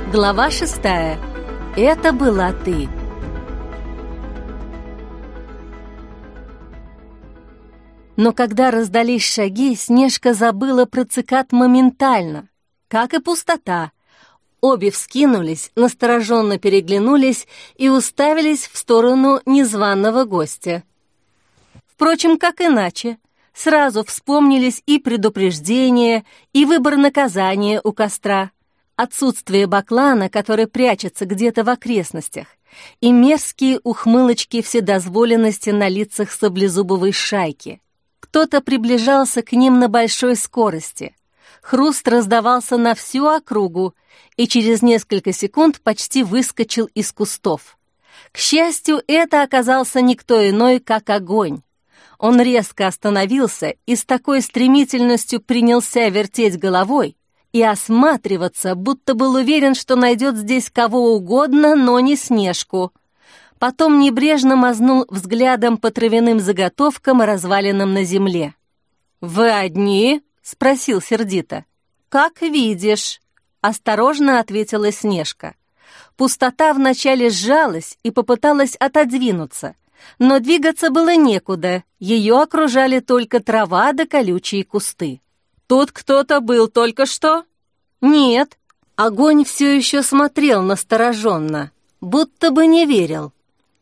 Глава 6. Это была ты. Но когда раздались шаги, Снежка забыла про цикад моментально, как и пустота. Обе вскинулись, настороженно переглянулись и уставились в сторону незваного гостя. Впрочем, как иначе? Сразу вспомнились и предупреждения, и выбор наказания у костра, отсутствие баклана, который прячется где-то в окрестностях, и мерзкие ухмылочки вседозволенности на лицах саблезубовой шайки. Кто-то приближался к ним на большой скорости. Хруст раздавался на всю округу и через несколько секунд почти выскочил из кустов. К счастью, это оказался никто иной, как огонь. Он резко остановился и с такой стремительностью принялся вертеть головой и осматриваться, будто был уверен, что найдет здесь кого угодно, но не Снежку. Потом небрежно мазнул взглядом по травяным заготовкам, разваленным на земле. «Вы одни?» — спросил сердито. «Как видишь», — осторожно ответила Снежка. Пустота вначале сжалась и попыталась отодвинуться, но двигаться было некуда, ее окружали только трава да колючие кусты. «Тут кто-то был только что?» «Нет». Огонь все еще смотрел настороженно, будто бы не верил.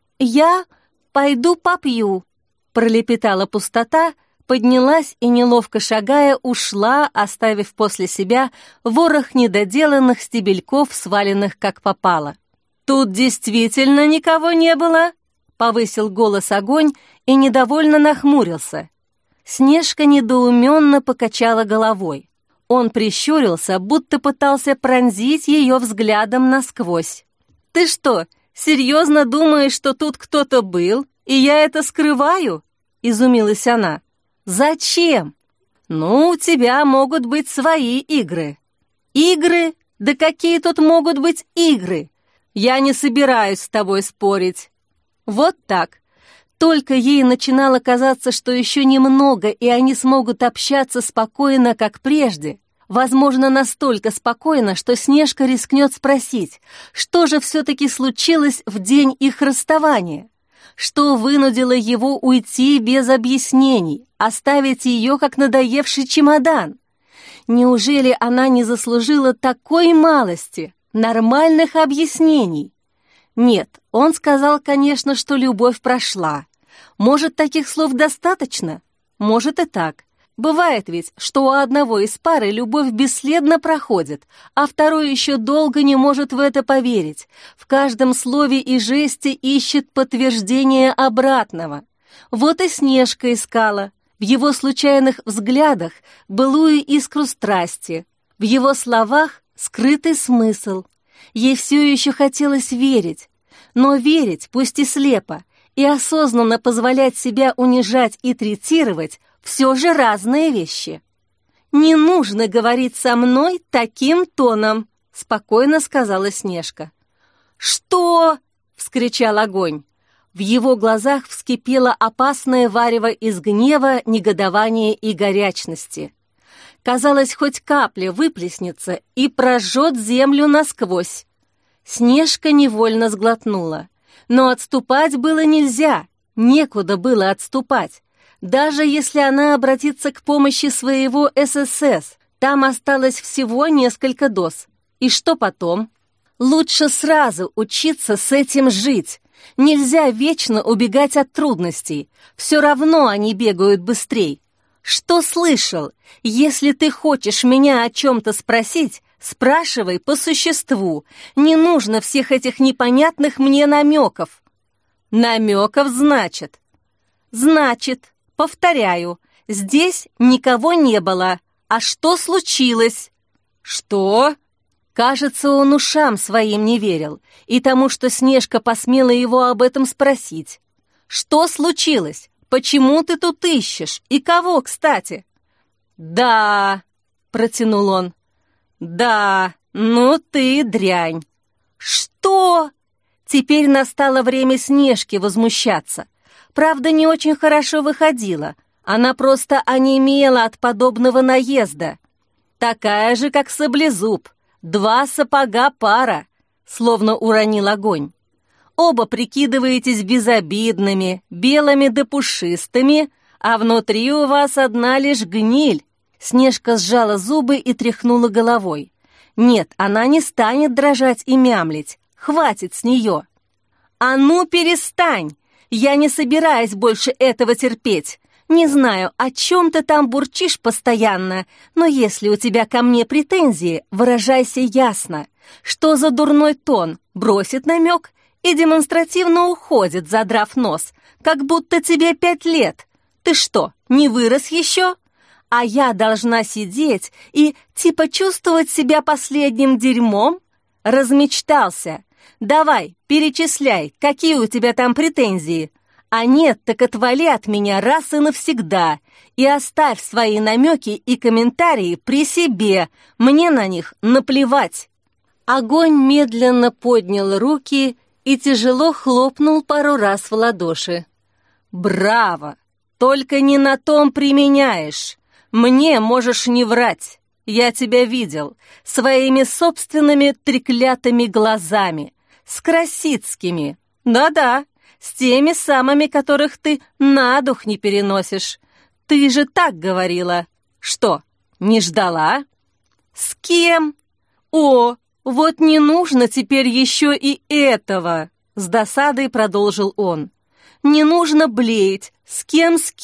«Я пойду попью», — пролепетала пустота, поднялась и, неловко шагая, ушла, оставив после себя ворох недоделанных стебельков, сваленных как попало. «Тут действительно никого не было?» — повысил голос огонь и недовольно нахмурился. Снежка недоуменно покачала головой. Он прищурился, будто пытался пронзить ее взглядом насквозь. «Ты что, серьезно думаешь, что тут кто-то был, и я это скрываю?» — изумилась она. «Зачем?» «Ну, у тебя могут быть свои игры». «Игры? Да какие тут могут быть игры? Я не собираюсь с тобой спорить». Вот так. Только ей начинало казаться, что еще немного, и они смогут общаться спокойно, как прежде. Возможно, настолько спокойно, что Снежка рискнет спросить, что же все-таки случилось в день их расставания? Что вынудило его уйти без объяснений, оставить ее как надоевший чемодан? Неужели она не заслужила такой малости, нормальных объяснений? Нет, он сказал, конечно, что любовь прошла. Может, таких слов достаточно? Может и так. Бывает ведь, что у одного из пары любовь бесследно проходит, а второй еще долго не может в это поверить. В каждом слове и жесте ищет подтверждение обратного. Вот и Снежка искала. В его случайных взглядах былую искру страсти, в его словах скрытый смысл. Ей все еще хотелось верить, но верить, пусть и слепо, и осознанно позволять себя унижать и третировать все же разные вещи. «Не нужно говорить со мной таким тоном», — спокойно сказала Снежка. «Что?» — вскричал огонь. В его глазах вскипело опасное варево из гнева, негодования и горячности. Казалось, хоть капля выплеснется и прожжет землю насквозь. Снежка невольно сглотнула. Но отступать было нельзя, некуда было отступать. Даже если она обратится к помощи своего ССС, там осталось всего несколько доз. И что потом? Лучше сразу учиться с этим жить. Нельзя вечно убегать от трудностей. Все равно они бегают быстрей. Что слышал? Если ты хочешь меня о чем-то спросить, спрашивай по существу. Не нужно всех этих непонятных мне намеков. Намеков, значит? Значит, повторяю, здесь никого не было. А что случилось? Что? Кажется, он ушам своим не верил, и тому, что Снежка посмела его об этом спросить. Что случилось? Почему ты тут ищешь? И кого, кстати? Да, протянул он. Да, ну ты дрянь. Что? Теперь настало время Снежки возмущаться. Правда, не очень хорошо выходила. Она просто онемела от подобного наезда. Такая же, как Саблезуб. 2 сапога пара, словно уронил огонь. Оба прикидываетесь безобидными, белыми да пушистыми, а внутри у вас одна лишь гниль. Снежка сжала зубы и тряхнула головой. Нет, она не станет дрожать и мямлить. Хватит с нее. «А ну, перестань! Я не собираюсь больше этого терпеть. Не знаю, о чем ты там бурчишь постоянно, но если у тебя ко мне претензии, выражайся ясно. Что за дурной тон? Бросит намек и демонстративно уходит, задрав нос, как будто тебе 5 лет. Ты что, не вырос еще? А я должна сидеть и типа чувствовать себя последним дерьмом? Размечтался. Давай, перечисляй, какие у тебя там претензии. А нет, так отвали от меня раз и навсегда и оставь свои намеки и комментарии при себе, мне на них наплевать». Огонь медленно поднял руки и тяжело хлопнул пару раз в ладоши. «Браво! Только не на том применяешь. Мне можешь не врать. Я тебя видел своими собственными треклятыми глазами, с Красицкими. Да-да, с теми самыми, которых ты на дух не переносишь. Ты же так говорила. Что, не ждала? С кем? О, вот не нужно теперь еще и этого, с досадой продолжил он. Не нужно блеять. С кем? С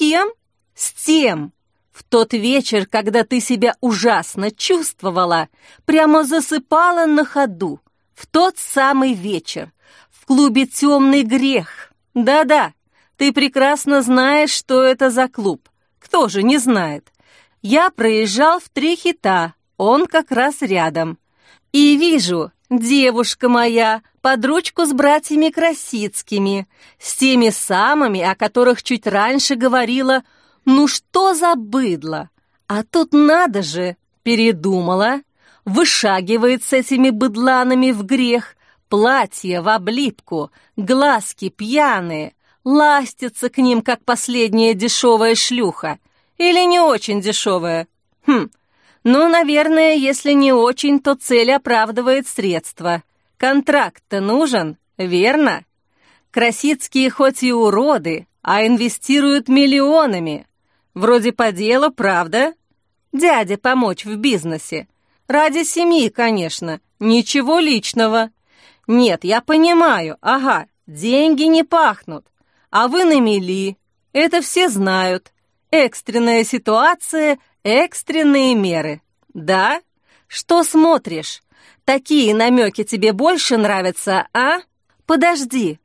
тем. В тот вечер, когда ты себя ужасно чувствовала, прямо засыпала на ходу. В тот самый вечер. В клубе «Темный грех». Да-да, ты прекрасно знаешь, что это за клуб. Кто же не знает? Я проезжал в 3 хита, он как раз рядом. И вижу, девушка моя, под ручку с братьями Красицкими, с теми самыми, о которых чуть раньше говорила, ну что за быдло? А тут надо же, передумала, вышагивает с этими быдланами в грех, платье в облипку, глазки пьяные, ластится к ним, как последняя дешевая шлюха. Или не очень дешевая? Ну, наверное, если не очень, то цель оправдывает средства. Контракт-то нужен, верно? Красицкие хоть и уроды, а инвестируют миллионами. Вроде по делу, правда? Дяде помочь в бизнесе. Ради семьи, конечно, ничего личного. Нет, я понимаю, ага, деньги не пахнут. А вы на мели, это все знают. Экстренная ситуация, экстренные меры. Да? Что смотришь? Такие намеки тебе больше нравятся, а? Подожди,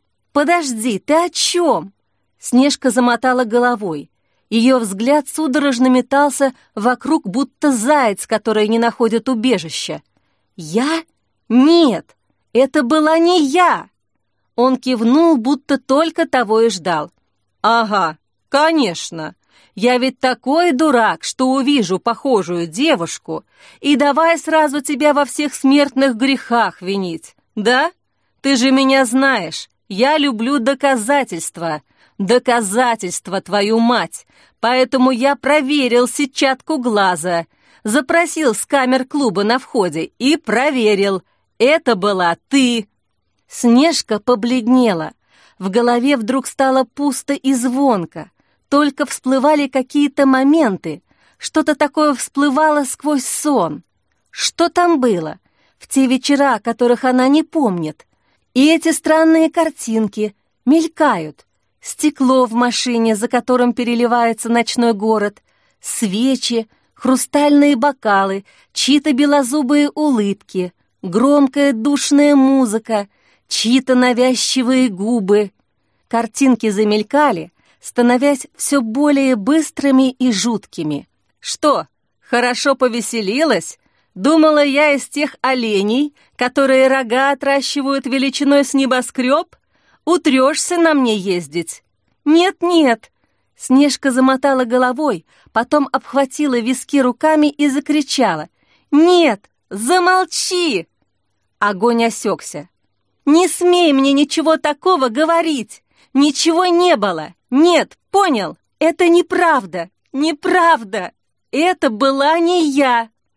ты о чем? Снежка замотала головой. Ее взгляд судорожно метался вокруг, будто заяц, который не находит убежища. «Я? Нет, это была не я!» Он кивнул, будто только того и ждал. «Ага, конечно. Я ведь такой дурак, что увижу похожую девушку и давай сразу тебя во всех смертных грехах винить, да? Ты же меня знаешь, я люблю доказательства. Доказательства, твою мать! Поэтому я проверил сетчатку глаза, запросил с камер клуба на входе и проверил. Это была ты!» Снежка побледнела. В голове вдруг стало пусто и звонко. Только всплывали какие-то моменты. Что-то такое всплывало сквозь сон. Что там было? В те вечера, которых она не помнит. И эти странные картинки мелькают. Стекло в машине, за которым переливается ночной город, свечи, хрустальные бокалы, чьи-то белозубые улыбки, громкая душная музыка, чьи-то навязчивые губы. Картинки замелькали, становясь все более быстрыми и жуткими. «Что, хорошо повеселилась? Думала, я из тех оленей, которые рога отращивают величиной с небоскреб? Утрешься на мне ездить?» «Нет-нет!» Снежка замотала головой, потом обхватила виски руками и закричала. «Нет, замолчи!» Огонь осекся. «Не смей мне ничего такого говорить! Ничего не было! Нет, понял? Это неправда! Неправда! Это была не я!»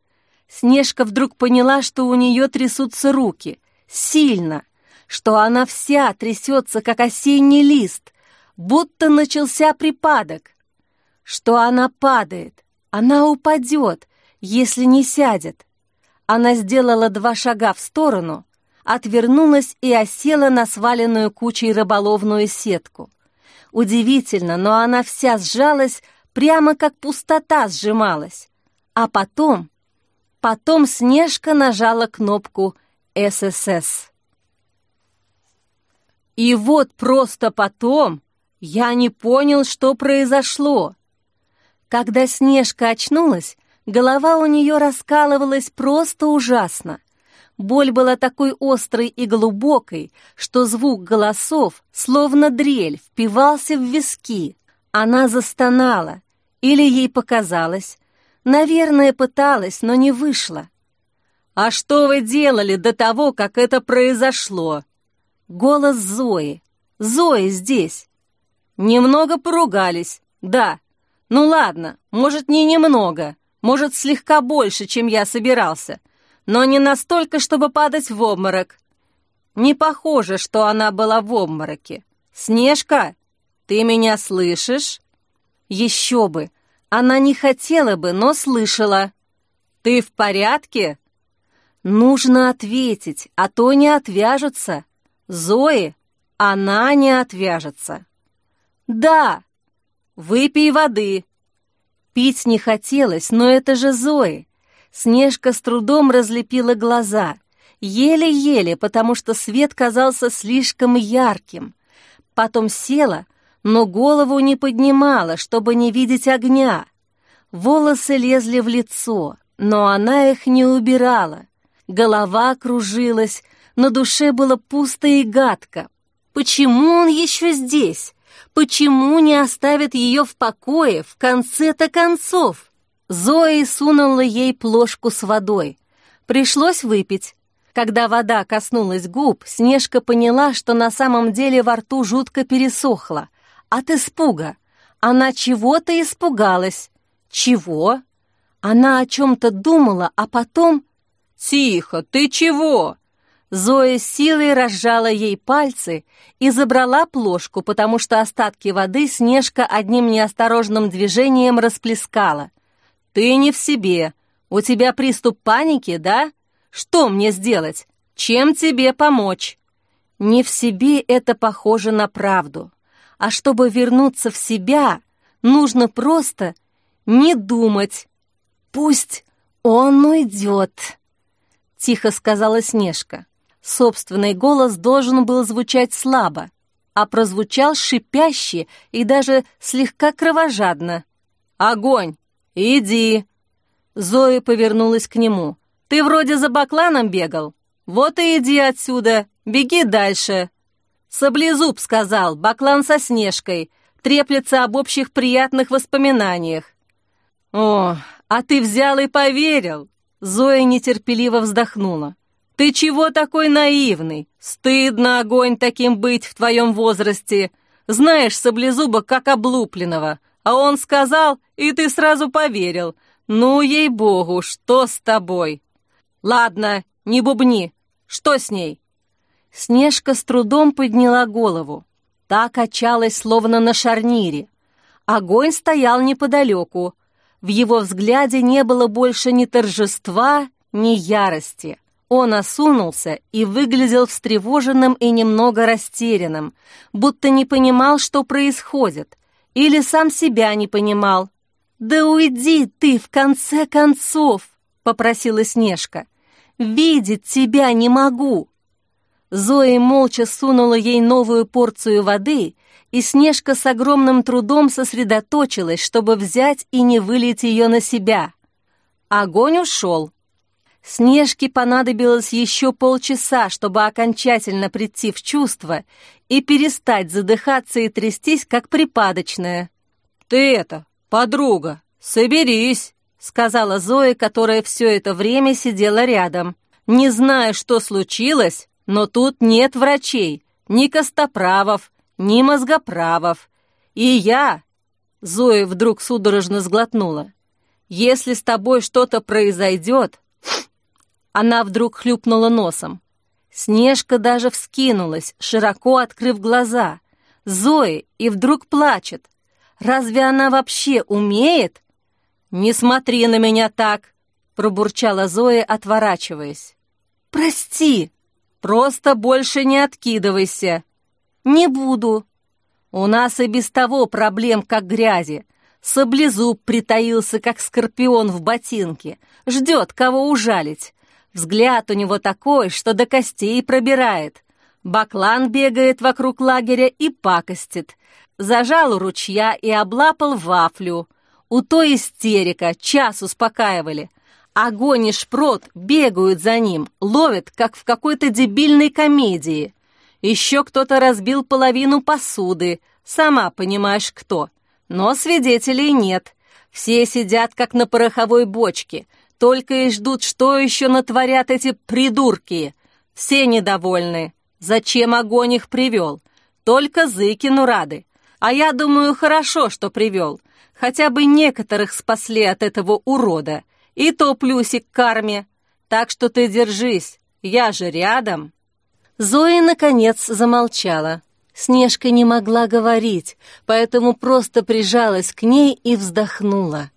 Снежка вдруг поняла, что у нее трясутся руки. Сильно. Что она вся трясется, как осенний лист. Будто начался припадок. Что она падает. Она упадет, если не сядет. Она сделала 2 шага в сторону, отвернулась и осела на сваленную кучей рыболовную сетку. Удивительно, но она вся сжалась, прямо как пустота сжималась. А потом Снежка нажала кнопку «ССС». И вот просто потом я не понял, что произошло. Когда Снежка очнулась, голова у нее раскалывалась просто ужасно. Боль была такой острой и глубокой, что звук голосов, словно дрель, впивался в виски. Она застонала, или ей показалось. Наверное, пыталась, но не вышло. «А что вы делали до того, как это произошло?» Голос Зои. «Зои здесь!» «Немного поругались, да. Ну ладно, может, не немного, может, слегка больше, чем я собирался, но не настолько, чтобы падать в обморок». Не похоже, что она была в обмороке. «Снежка, ты меня слышишь?» Еще бы, она не хотела бы, но слышала. «Ты в порядке?» Нужно ответить, а то не отвяжутся. Зои, она не отвяжется. «Да, выпей воды». Пить не хотелось, но это же Зои. Снежка с трудом разлепила глаза. Еле-еле, потому что свет казался слишком ярким. Потом села, но голову не поднимала, чтобы не видеть огня. Волосы лезли в лицо, но она их не убирала. Голова кружилась, на душе было пусто и гадко. Почему он еще здесь? Почему не оставит ее в покое в конце-то концов? Зои сунула ей плошку с водой. Пришлось выпить. Когда вода коснулась губ, Снежка поняла, что на самом деле во рту жутко пересохло. От испуга. Она чего-то испугалась. Чего? Она о чем-то думала, а потом... «Тихо, ты чего?» Зоя силой разжала ей пальцы и забрала плошку, потому что остатки воды Снежка одним неосторожным движением расплескала. «Ты не в себе. У тебя приступ паники, да? Что мне сделать? Чем тебе помочь?» Не в себе — это похоже на правду. А чтобы вернуться в себя, нужно просто не думать. «Пусть он уйдет», — тихо сказала Снежка. Собственный голос должен был звучать слабо, а прозвучал шипяще и даже слегка кровожадно. «Огонь! Иди!» Зоя повернулась к нему. «Ты вроде за Бакланом бегал. Вот и иди отсюда, беги дальше». Саблезуб сказал, Баклан со Снежкой, треплется об общих приятных воспоминаниях. «О, а ты взял и поверил!» Зоя нетерпеливо вздохнула. «Ты чего такой наивный? Стыдно, Огонь, таким быть в твоем возрасте. Знаешь Саблезуба как облупленного, а он сказал, и ты сразу поверил. Ну, ей-богу, что с тобой?» «Ладно, не бубни. Что с ней?» Снежка с трудом подняла голову. Та качалась, словно на шарнире. Огонь стоял неподалеку. В его взгляде не было больше ни торжества, ни ярости. Он осунулся и выглядел встревоженным и немного растерянным, будто не понимал, что происходит, или сам себя не понимал. «Да уйди ты, в конце концов!» — попросила Снежка. «Видеть тебя не могу!» Зоя молча сунула ей новую порцию воды, и Снежка с огромным трудом сосредоточилась, чтобы взять и не вылить ее на себя. Огонь ушел. Снежке понадобилось еще полчаса, чтобы окончательно прийти в чувство и перестать задыхаться и трястись, как припадочная. «Ты это, подруга, соберись», — сказала Зоя, которая все это время сидела рядом. «Не знаю, что случилось, но тут нет врачей, ни костоправов, ни мозгоправов. И я...» Зоя вдруг судорожно сглотнула. «Если с тобой что-то произойдет, Она вдруг хлюпнула носом. Снежка даже вскинулась, широко открыв глаза. Зои и вдруг плачет. Разве она вообще умеет? «Не смотри на меня так!» — пробурчала Зоя, отворачиваясь. «Прости!» «Просто больше не откидывайся!» «Не буду!» «У нас и без того проблем, как грязи. Саблезуб притаился, как скорпион в ботинке. Ждет, кого ужалить. Взгляд у него такой, что до костей пробирает. Баклан бегает вокруг лагеря и пакостит. Зажал у ручья и облапал вафлю. У той истерика, час успокаивали. Огонь и Шпрот бегают за ним, ловят, как в какой-то дебильной комедии. Еще кто-то разбил половину посуды, сама понимаешь кто. Но свидетелей нет. Все сидят, как на пороховой бочке, только и ждут, что еще натворят эти придурки. Все недовольны. Зачем огонь их привел? Только Зыкину рады. А я думаю, хорошо, что привел. Хотя бы некоторых спасли от этого урода. И то плюсик к карме. Так что ты держись, я же рядом». Зоя, наконец, замолчала. Снежка не могла говорить, поэтому просто прижалась к ней и вздохнула.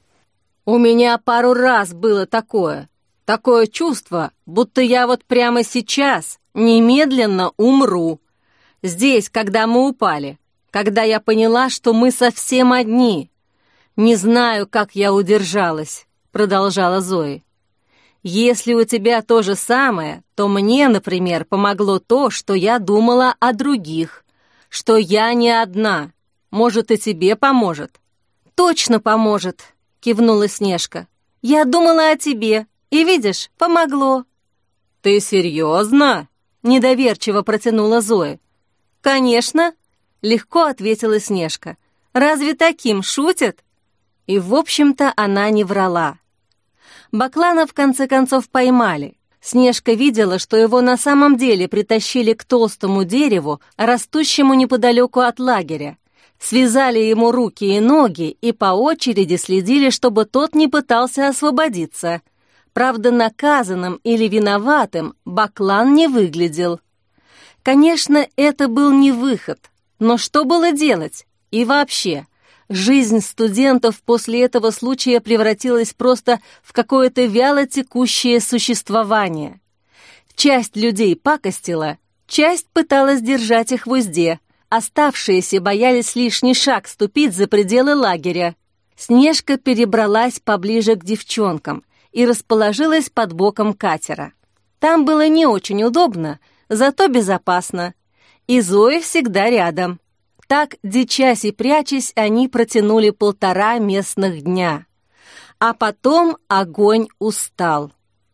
«У меня пару раз было такое чувство, будто я вот прямо сейчас немедленно умру. Здесь, когда мы упали, когда я поняла, что мы совсем одни. Не знаю, как я удержалась», — продолжала Зоя. «Если у тебя то же самое, то мне, например, помогло то, что я думала о других, что я не одна. Может, и тебе поможет». «Точно поможет», — кивнула Снежка. «Я думала о тебе, и, видишь, помогло». «Ты серьезно?» — недоверчиво протянула Зоя. «Конечно», — легко ответила Снежка. «Разве таким шутят?» И, в общем-то, она не врала. Баклана в конце концов поймали. Снежка видела, что его на самом деле притащили к толстому дереву, растущему неподалеку от лагеря. Связали ему руки и ноги и по очереди следили, чтобы тот не пытался освободиться. Правда, наказанным или виноватым Баклан не выглядел. Конечно, это был не выход, но что было делать? И вообще, жизнь студентов после этого случая превратилась просто в какое-то вяло текущее существование. Часть людей пакостила, часть пыталась держать их в узде, оставшиеся боялись лишний шаг ступить за пределы лагеря. Снежка перебралась поближе к девчонкам и расположилась под боком катера. Там было не очень удобно, зато безопасно. И Зоя всегда рядом. Так, дичась и прячась, они протянули 1,5 местных дня. А потом огонь устал.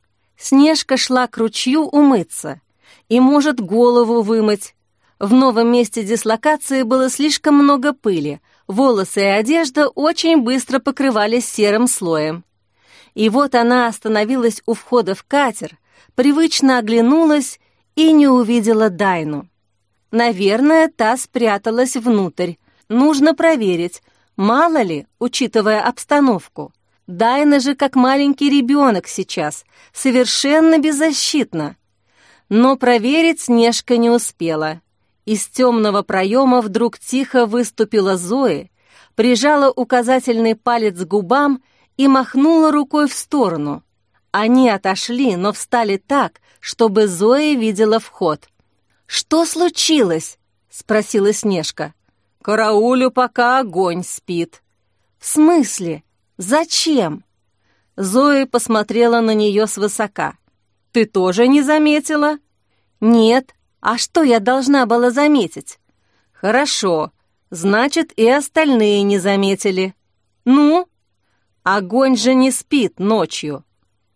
Снежка шла к ручью умыться и, может, голову вымыть. В новом месте дислокации было слишком много пыли, волосы и одежда очень быстро покрывались серым слоем. И вот она остановилась у входа в катер, привычно оглянулась и не увидела Дайну. Наверное, та спряталась внутрь. Нужно проверить, мало ли, учитывая обстановку. Дайна же как маленький ребенок сейчас, совершенно беззащитна. Но проверить Снежка не успела. Из темного проема вдруг тихо выступила Зоя, прижала указательный палец к губам и махнула рукой в сторону. Они отошли, но встали так, чтобы Зоя видела вход. «Что случилось?» — спросила Снежка. «Караулю, пока огонь спит». «В смысле? Зачем?» Зоя посмотрела на нее свысока. «Ты тоже не заметила?» «Нет. А что я должна была заметить?» «Хорошо. Значит, и остальные не заметили». «Ну?» «Огонь же не спит ночью».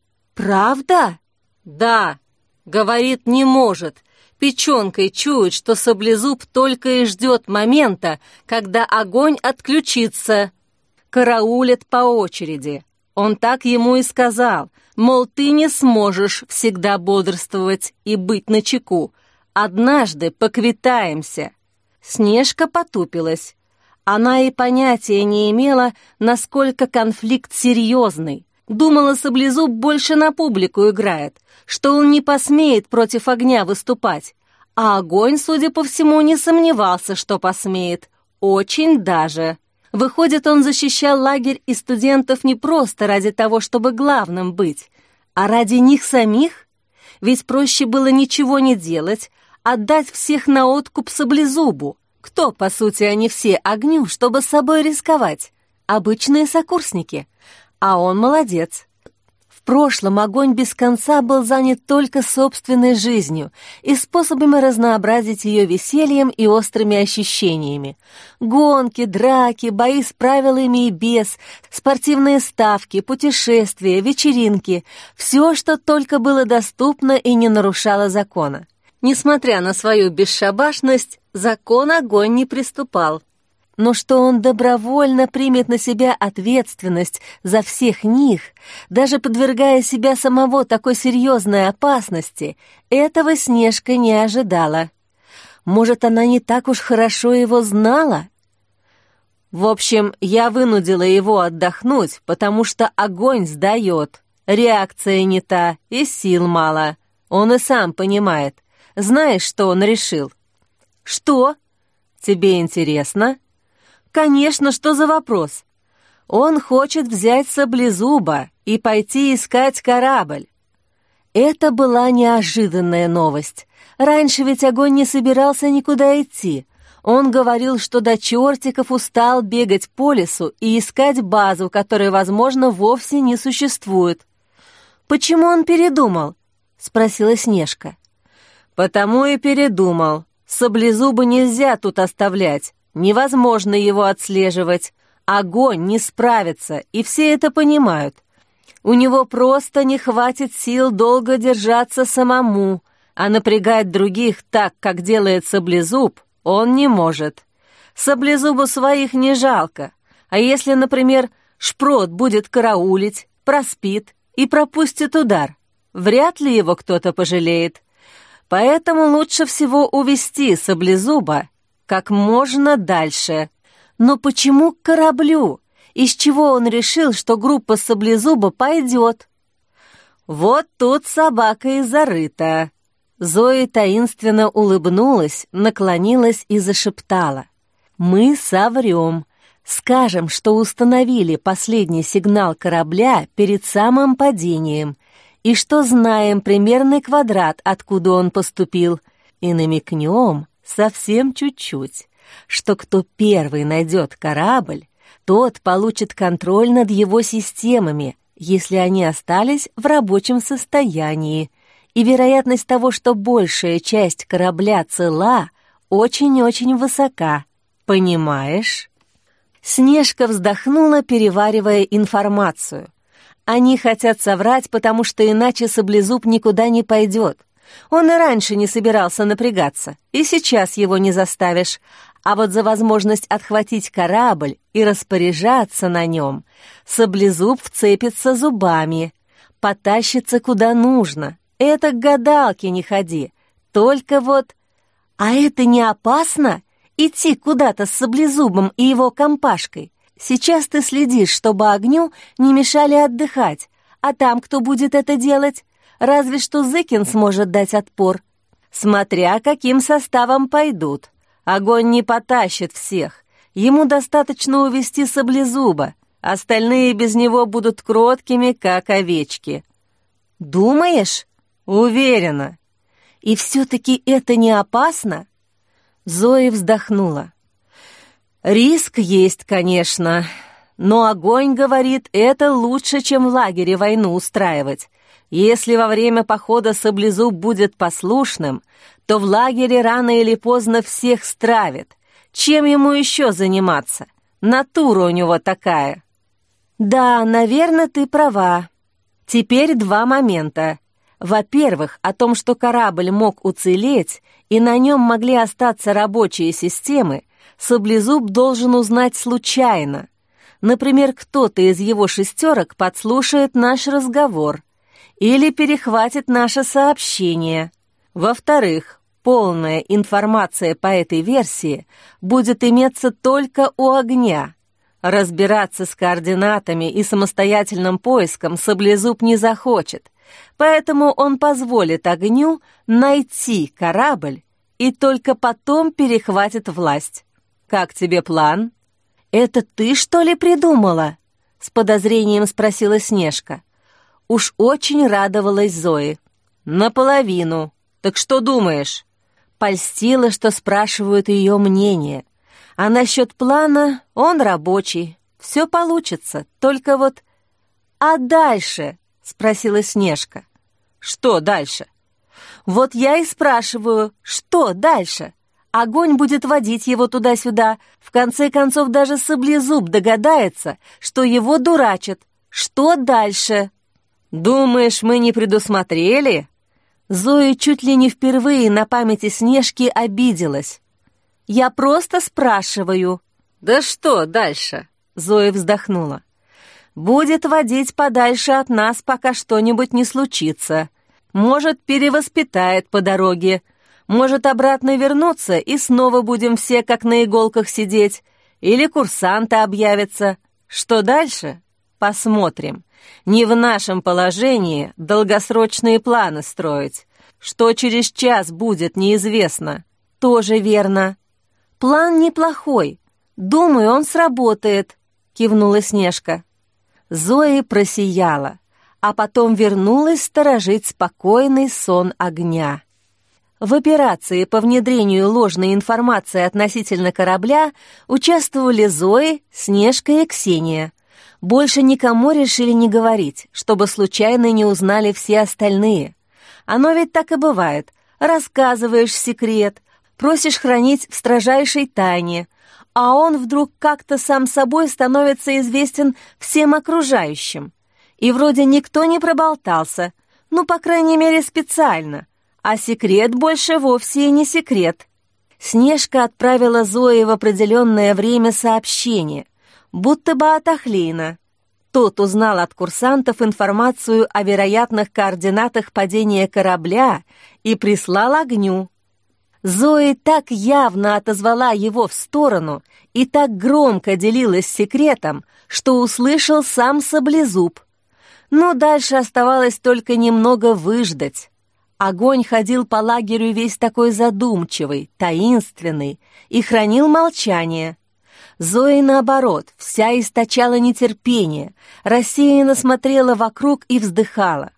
«Правда?» «Да. Говорит, не может. Печенкой чует, что саблезуб только и ждет момента, когда огонь отключится. Караулит по очереди. Он так ему и сказал, мол, ты не сможешь всегда бодрствовать и быть начеку. Однажды поквитаемся». Снежка потупилась. Она и понятия не имела, насколько конфликт серьезный, Думала, Саблезуб больше на публику играет, что он не посмеет против огня выступать. А огонь, судя по всему, не сомневался, что посмеет. Очень даже. Выходит, он защищал лагерь и студентов не просто ради того, чтобы главным быть, а ради них самих? Ведь проще было ничего не делать, отдать всех на откуп Саблезубу. Кто, по сути, они все огню, чтобы с собой рисковать? Обычные сокурсники. А он молодец. В прошлом огонь без конца был занят только собственной жизнью и способами разнообразить ее весельем и острыми ощущениями. Гонки, драки, бои с правилами и без, спортивные ставки, путешествия, вечеринки — все, что только было доступно и не нарушало закона. Несмотря на свою бесшабашность, закон огонь не приступал. Но что он добровольно примет на себя ответственность за всех них, даже подвергая себя самого такой серьезной опасности, этого Снежка не ожидала. Может, она не так уж хорошо его знала? В общем, я вынудила его отдохнуть, потому что огонь сдает. Реакция не та, и сил мало. Он и сам понимает. Знаешь, что он решил? Что? Тебе интересно? Конечно, что за вопрос? Он хочет взять Саблезуба и пойти искать корабль. Это была неожиданная новость. Раньше ведь огонь не собирался никуда идти. Он говорил, что до чертиков устал бегать по лесу и искать базу, которая, возможно, вовсе не существует. «Почему он передумал?» — спросила Снежка. «Потому и передумал. Саблезуба нельзя тут оставлять. Невозможно его отслеживать. Огонь не справится, и все это понимают. У него просто не хватит сил долго держаться самому, а напрягать других так, как делает Саблезуб, он не может. Саблезубу своих не жалко. А если, например, Шпрот будет караулить, проспит и пропустит удар, вряд ли его кто-то пожалеет. Поэтому лучше всего увести Саблезуба как можно дальше. Но почему к кораблю? Из чего он решил, что группа Саблезуба пойдет? Вот тут собака и зарыта. Зоя таинственно улыбнулась, наклонилась и зашептала. Мы соврем. Скажем, что установили последний сигнал корабля перед самым падением, и что знаем примерный квадрат, откуда он поступил, и намекнем, совсем чуть-чуть, что кто первый найдет корабль, тот получит контроль над его системами, если они остались в рабочем состоянии, и вероятность того, что большая часть корабля цела, очень-очень высока. Понимаешь? Снежка вздохнула, переваривая информацию. Они хотят соврать, потому что иначе Саблезуб никуда не пойдет. Он и раньше не собирался напрягаться, и сейчас его не заставишь. А вот за возможность отхватить корабль и распоряжаться на нем Саблезуб вцепится зубами, потащится куда нужно. Это к гадалке не ходи. Только вот... А это не опасно? Идти куда-то с Саблезубом и его компашкой? Сейчас ты следишь, чтобы огню не мешали отдыхать. А там кто будет это делать? Разве что Зыкин сможет дать отпор. Смотря каким составом пойдут. Огонь не потащит всех. Ему достаточно увести Саблезуба. Остальные без него будут кроткими, как овечки. Думаешь? Уверена. И все-таки это не опасно? Зоя вздохнула. Риск есть, конечно. Но огонь говорит, это лучше, чем в лагере войну устраивать. Если во время похода Саблезуб будет послушным, то в лагере рано или поздно всех стравит. Чем ему еще заниматься? Натура у него такая. Да, наверное, ты права. Теперь два момента. Во-первых, о том, что корабль мог уцелеть, и на нем могли остаться рабочие системы, Саблезуб должен узнать случайно. Например, кто-то из его шестерок подслушает наш разговор или перехватит наше сообщение. Во-вторых, полная информация по этой версии будет иметься только у огня. Разбираться с координатами и самостоятельным поиском Саблезуб не захочет, поэтому он позволит огню найти корабль и только потом перехватит власть. Как тебе план? «Это ты, что ли, придумала?» — с подозрением спросила Снежка. Уж очень радовалась Зои. «Наполовину. Так что думаешь?» Польстила, что спрашивают ее мнение. А насчет плана он рабочий. Все получится, только вот... «А дальше?» — спросила Снежка. «Что дальше?» «Вот я и спрашиваю, что дальше? Огонь будет водить его туда-сюда. В конце концов, даже Саблезуб догадается, что его дурачат. Что дальше?» «Думаешь, мы не предусмотрели?» Зоя чуть ли не впервые на памяти Снежки обиделась. «Я просто спрашиваю». «Да что дальше?» Зоя вздохнула. «Будет водить подальше от нас, пока что-нибудь не случится. Может, перевоспитает по дороге. Может, обратно вернуться, и снова будем все как на иголках сидеть. Или курсанты объявятся. Что дальше? Посмотрим. Не в нашем положении долгосрочные планы строить. Что через час будет, неизвестно». «Тоже верно. План неплохой. Думаю, он сработает», — кивнула Снежка. Зоя просияла, а потом вернулась сторожить спокойный сон огня. В операции по внедрению ложной информации относительно корабля участвовали Зоя, Снежка и Ксения. Больше никому решили не говорить, чтобы случайно не узнали все остальные. Оно ведь так и бывает. Рассказываешь секрет, просишь хранить в строжайшей тайне, а он вдруг как-то сам собой становится известен всем окружающим. И вроде никто не проболтался, ну, по крайней мере, специально, а секрет больше вовсе и не секрет. Снежка отправила Зое в определенное время сообщение, будто бы от Ахлина. Тот узнал от курсантов информацию о вероятных координатах падения корабля и прислал огню. Зоя так явно отозвала его в сторону и так громко делилась секретом, что услышал сам Саблезуб. Но дальше оставалось только немного выждать. Огонь ходил по лагерю весь такой задумчивый, таинственный и хранил молчание. Зоя, наоборот, вся источала нетерпение, рассеянно смотрела вокруг и вздыхала.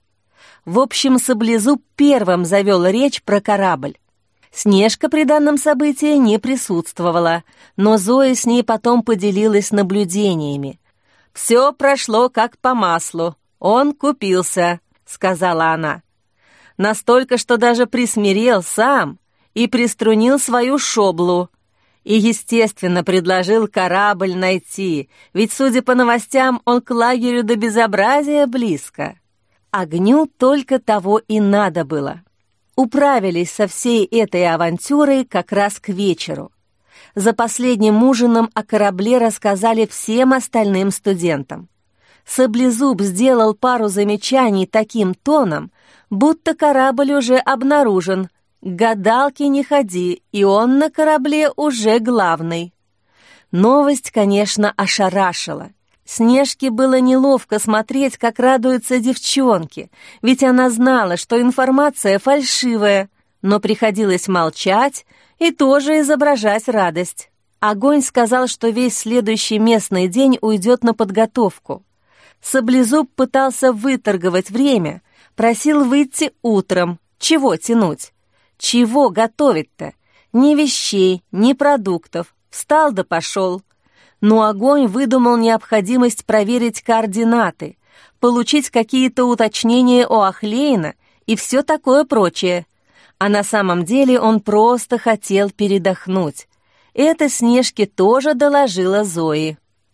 В общем, Саблезуб первым завел речь про корабль. Снежка при данном событии не присутствовала, но Зоя с ней потом поделилась наблюдениями. «Все прошло как по маслу. Он купился», — сказала она. «Настолько, что даже присмирел сам и приструнил свою шоблу. И, естественно, предложил корабль найти, ведь, судя по новостям, он к лагерю до безобразия близко». Огню только того и надо было. Управились со всей этой авантюрой как раз к вечеру. За последним ужином о корабле рассказали всем остальным студентам. Саблезуб сделал пару замечаний таким тоном, будто корабль уже обнаружен. К гадалке не ходи, и он на корабле уже главный. Новость, конечно, ошарашила. Снежке было неловко смотреть, как радуются девчонки, ведь она знала, что информация фальшивая, но приходилось молчать и тоже изображать радость. Огонь сказал, что весь следующий местный день уйдет на подготовку. Саблезуб пытался выторговать время, просил выйти утром. Чего тянуть? Чего готовить-то? Ни вещей, ни продуктов. Встал да пошел. Но Огонь выдумал необходимость проверить координаты, получить какие-то уточнения у Ахлейна и все такое прочее. А на самом деле он просто хотел передохнуть. Это Снежке тоже доложила Зои.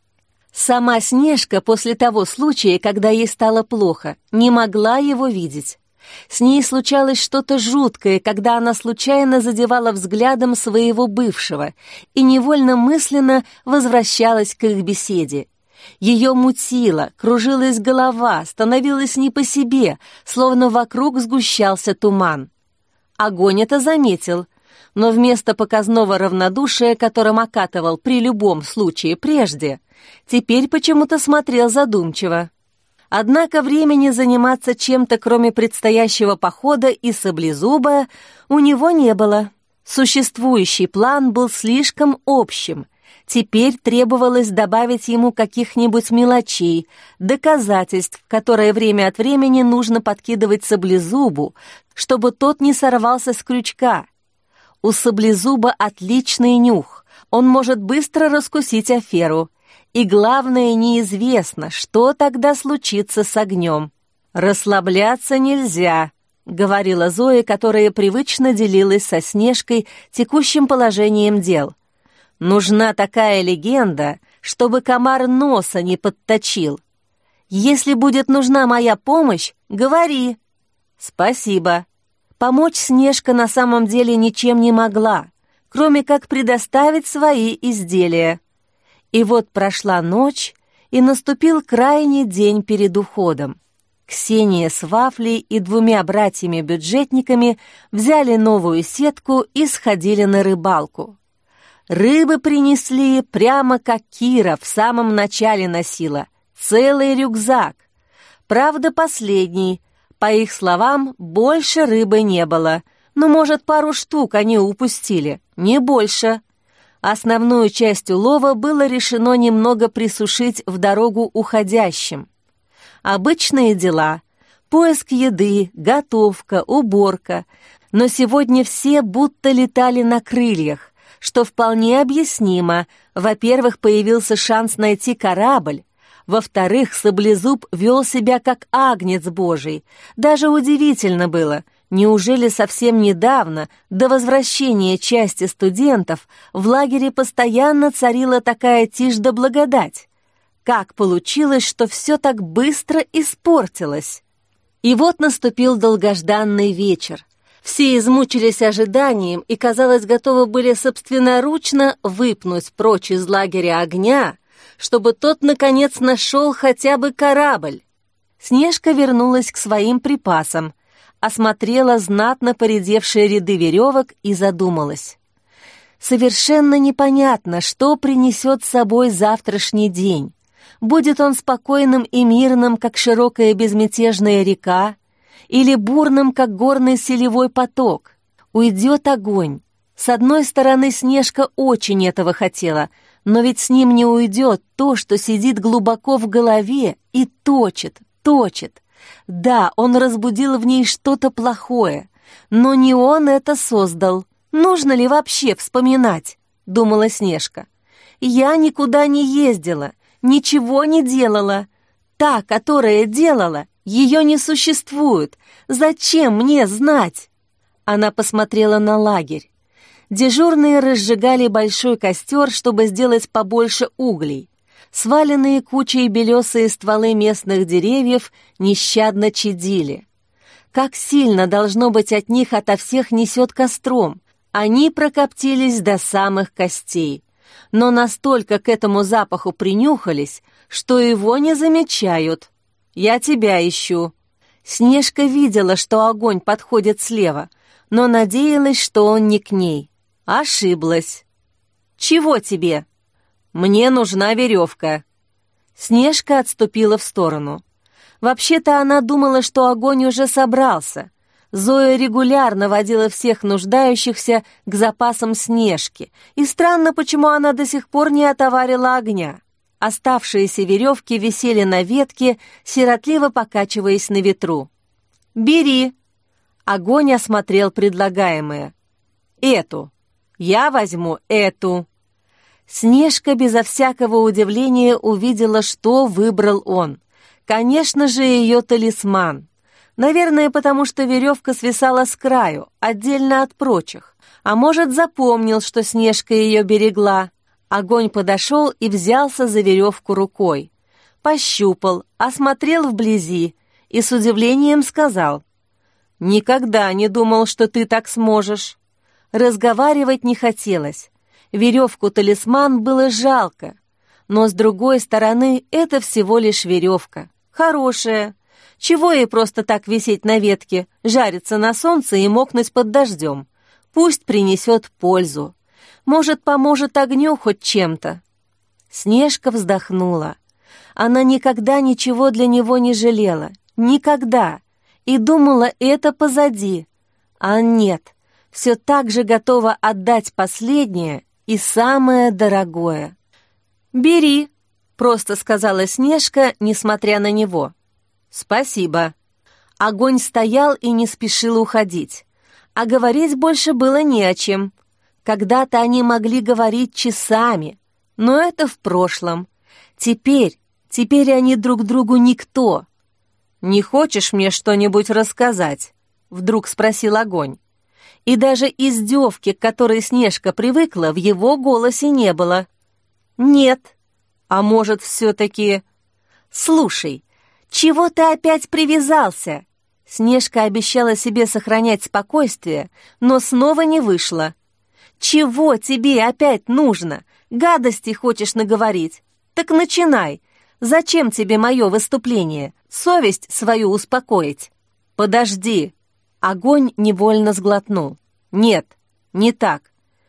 Сама Снежка после того случая, когда ей стало плохо, не могла его видеть. С ней случалось что-то жуткое, когда она случайно задевала взглядом своего бывшего и невольно мысленно возвращалась к их беседе. Ее мутило, кружилась голова, становилось не по себе, словно вокруг сгущался туман. Огонь это заметил. но вместо показного равнодушия, которым окатывал при любом случае прежде, теперь почему-то смотрел задумчиво. Однако времени заниматься чем-то, кроме предстоящего похода и саблезуба, у него не было. Существующий план был слишком общим. Теперь требовалось добавить ему каких-нибудь мелочей, доказательств, которые время от времени нужно подкидывать саблезубу, чтобы тот не сорвался с крючка. У саблезуба отличный нюх, он может быстро раскусить аферу. И главное, неизвестно, что тогда случится с огнем. «Расслабляться нельзя», — говорила Зоя, которая привычно делилась со Снежкой текущим положением дел. «Нужна такая легенда, чтобы комар носа не подточил. Если будет нужна моя помощь, говори». «Спасибо». Помочь Снежка на самом деле ничем не могла, кроме как предоставить свои изделия. И вот прошла ночь, и наступил крайний день перед уходом. Ксения с Вафлей и 2 братьями-бюджетниками взяли новую сетку и сходили на рыбалку. Рыбы принесли прямо как Кира в самом начале носила, целый рюкзак. Правда, последний. По их словам, больше рыбы не было, но, может, пару штук они упустили, не больше. Основную часть улова было решено немного присушить в дорогу уходящим. Обычные дела – поиск еды, готовка, уборка. Но сегодня все будто летали на крыльях, что вполне объяснимо. Во-первых, появился шанс найти корабль. Во-вторых, Саблезуб вел себя как агнец Божий. Даже удивительно было, неужели совсем недавно, до возвращения части студентов, в лагере постоянно царила такая тишь да благодать? Как получилось, что все так быстро испортилось? И вот наступил долгожданный вечер. Все измучились ожиданием и, казалось, готовы были собственноручно выпнуть прочь из лагеря огня, чтобы тот, наконец, нашел хотя бы корабль. Снежка вернулась к своим припасам, осмотрела знатно поредевшие ряды веревок и задумалась. Совершенно непонятно, что принесет с собой завтрашний день. Будет он спокойным и мирным, как широкая безмятежная река, или бурным, как горный селевой поток. Уйдет огонь. С одной стороны, Снежка очень этого хотела, но ведь с ним не уйдет то, что сидит глубоко в голове и точит. Да, он разбудил в ней что-то плохое, но не он это создал. Нужно ли вообще вспоминать, думала Снежка. Я никуда не ездила, ничего не делала. Та, которая делала, ее не существует. Зачем мне знать? Она посмотрела на лагерь. Дежурные разжигали большой костер, чтобы сделать побольше углей. Сваленные кучей белесые стволы местных деревьев нещадно чадили. Как сильно, должно быть, от них ото всех несет костром. Они прокоптились до самых костей, но настолько к этому запаху принюхались, что его не замечают. «Я тебя ищу». Снежка видела, что огонь подходит слева, но надеялась, что он не к ней. Ошиблась. «Чего тебе?» «Мне нужна веревка». Снежка отступила в сторону. Вообще-то она думала, что огонь уже собрался. Зоя регулярно водила всех нуждающихся к запасам Снежки, и странно, почему она до сих пор не отоварила огня. Оставшиеся веревки висели на ветке, сиротливо покачиваясь на ветру. «Бери!» Огонь осмотрел предлагаемое. «Эту! Я возьму эту!» Снежка безо всякого удивления увидела, что выбрал он. Конечно же, ее талисман. Наверное, потому что веревка свисала с краю, отдельно от прочих. А может, запомнил, что Снежка ее берегла. Огонь подошел и взялся за веревку рукой. Пощупал, осмотрел вблизи и с удивлением сказал: «Никогда не думал, что ты так сможешь». Разговаривать не хотелось. Веревку-талисман было жалко. Но, с другой стороны, это всего лишь веревка. Хорошая. Чего ей просто так висеть на ветке, жариться на солнце и мокнуть под дождем? Пусть принесет пользу. Может, поможет огню хоть чем-то. Снежка вздохнула. Она никогда ничего для него не жалела. Никогда. И думала, это позади. А нет, все так же готова отдать последнее и самое дорогое. «Бери», — просто сказала Снежка, несмотря на него. «Спасибо». Огонь стоял и не спешил уходить. А говорить больше было не о чем. Когда-то они могли говорить часами, но это в прошлом. Теперь они друг другу никто. «Не хочешь мне что-нибудь рассказать?» — вдруг спросил огонь. И даже издевки, к которой Снежка привыкла, в его голосе не было. «Нет. А может, все-таки...» «Слушай, чего ты опять привязался?» Снежка обещала себе сохранять спокойствие, но снова не вышло. «Чего тебе опять нужно? Гадости хочешь наговорить? Так начинай. Зачем тебе мое выступление? Совесть свою успокоить?» «Подожди». Огонь невольно сглотнул. «Нет, не так.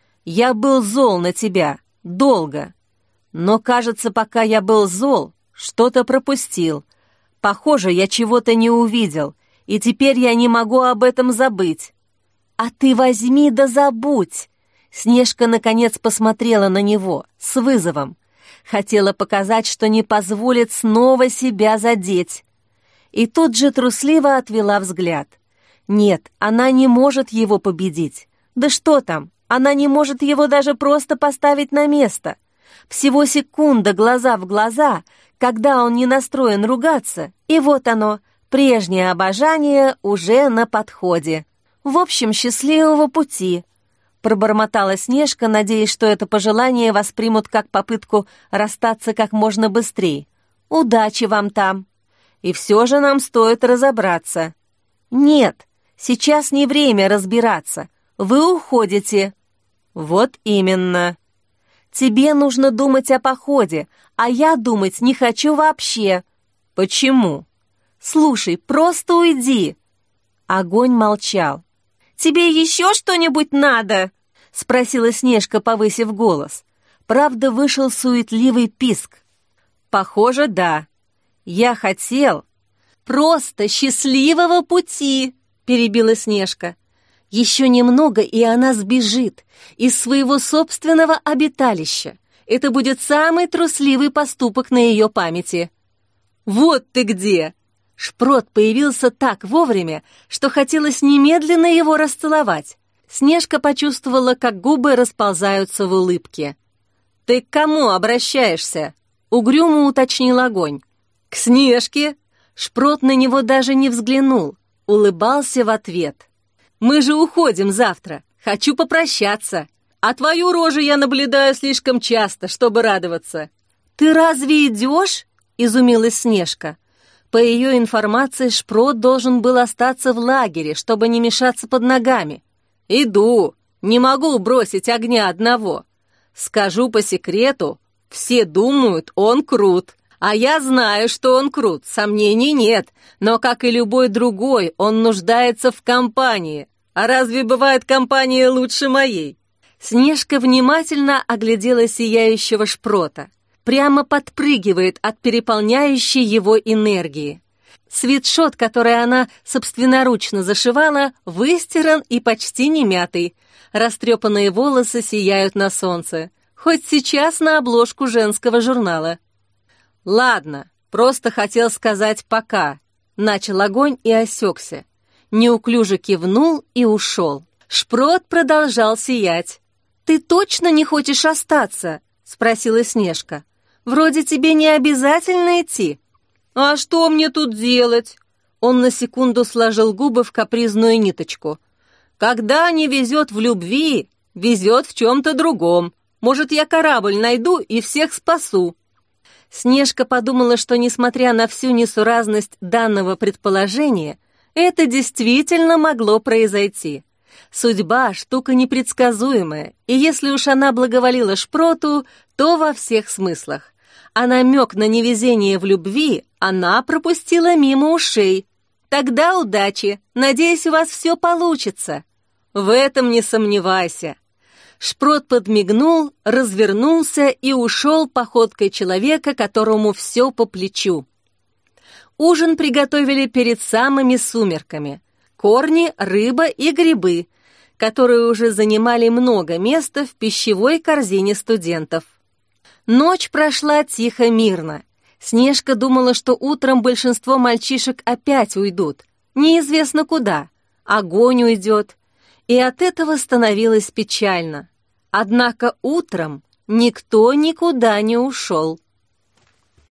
Я был зол на тебя. Долго. Но, кажется, пока я был зол, что-то пропустил. Похоже, я чего-то не увидел, и теперь я не могу об этом забыть». «А ты возьми да забудь!» Снежка, наконец, посмотрела на него с вызовом. Хотела показать, что не позволит снова себя задеть. И тут же трусливо отвела взгляд. Нет, она не может его победить. Да что там, она не может его даже просто поставить на место. Всего секунда глаза в глаза, когда он не настроен ругаться, и вот оно, прежнее обожание уже на подходе. В общем, счастливого пути. Пробормотала Снежка, надеясь, что это пожелание воспримут как попытку расстаться как можно быстрее. «Удачи вам там!» «И все же нам стоит разобраться». «Нет, сейчас не время разбираться. Вы уходите». «Вот именно». «Тебе нужно думать о походе, а я думать не хочу вообще». «Почему?» «Слушай, просто уйди». Огонь молчал. «Тебе еще что-нибудь надо?» — спросила Снежка, повысив голос. Правда, вышел суетливый писк. «Похоже, да. Я хотел...» «Просто счастливого пути!» — перебила Снежка. «Еще немного, и она сбежит из своего собственного обиталища. Это будет самый трусливый поступок на ее памяти». «Вот ты где!» Шпрот появился так вовремя, что хотелось немедленно его расцеловать. Снежка почувствовала, как губы расползаются в улыбке. «Ты к кому обращаешься?» — угрюмо уточнил огонь. «К Снежке!» Шпрот на него даже не взглянул, улыбался в ответ. «Мы же уходим завтра. Хочу попрощаться. А твою рожу я наблюдаю слишком часто, чтобы радоваться». «Ты разве идешь?» — изумилась Снежка. По ее информации, Шпрот должен был остаться в лагере, чтобы не мешаться под ногами. «Иду. Не могу бросить огня одного. Скажу по секрету, все думают, он крут. А я знаю, что он крут, сомнений нет. Но, как и любой другой, он нуждается в компании. А разве бывает компания лучше моей?» Снежка внимательно оглядела сияющего Шпрота. Прямо подпрыгивает от переполняющей его энергии. Свитшот, который она собственноручно зашивала, выстиран и почти не мятый. Растрепанные волосы сияют на солнце. Хоть сейчас на обложку женского журнала. «Ладно, просто хотел сказать пока», — начал огонь и осекся. Неуклюже кивнул и ушел. Шпрот продолжал сиять. «Ты точно не хочешь остаться?» — спросила Снежка. «Вроде тебе не обязательно идти». «А что мне тут делать?» Он на секунду сложил губы в капризную ниточку. «Когда не везет в любви, везет в чем-то другом. Может, я корабль найду и всех спасу». Снежка подумала, что, несмотря на всю несуразность данного предположения, это действительно могло произойти. Судьба — штука непредсказуемая, и если уж она благоволила Шпроту, то во всех смыслах. А намек на невезение в любви она пропустила мимо ушей. «Тогда удачи. Надеюсь, у вас все получится». В этом не сомневайся. Шпрот подмигнул, развернулся и ушел походкой человека, которому все по плечу. Ужин приготовили перед самыми сумерками. Корни, рыба и грибы, которые уже занимали много места в пищевой корзине студентов. Ночь прошла тихо-мирно. Снежка думала, что утром большинство мальчишек опять уйдут. Неизвестно куда. Огонь уйдет. И от этого становилось печально. Однако утром никто никуда не ушел.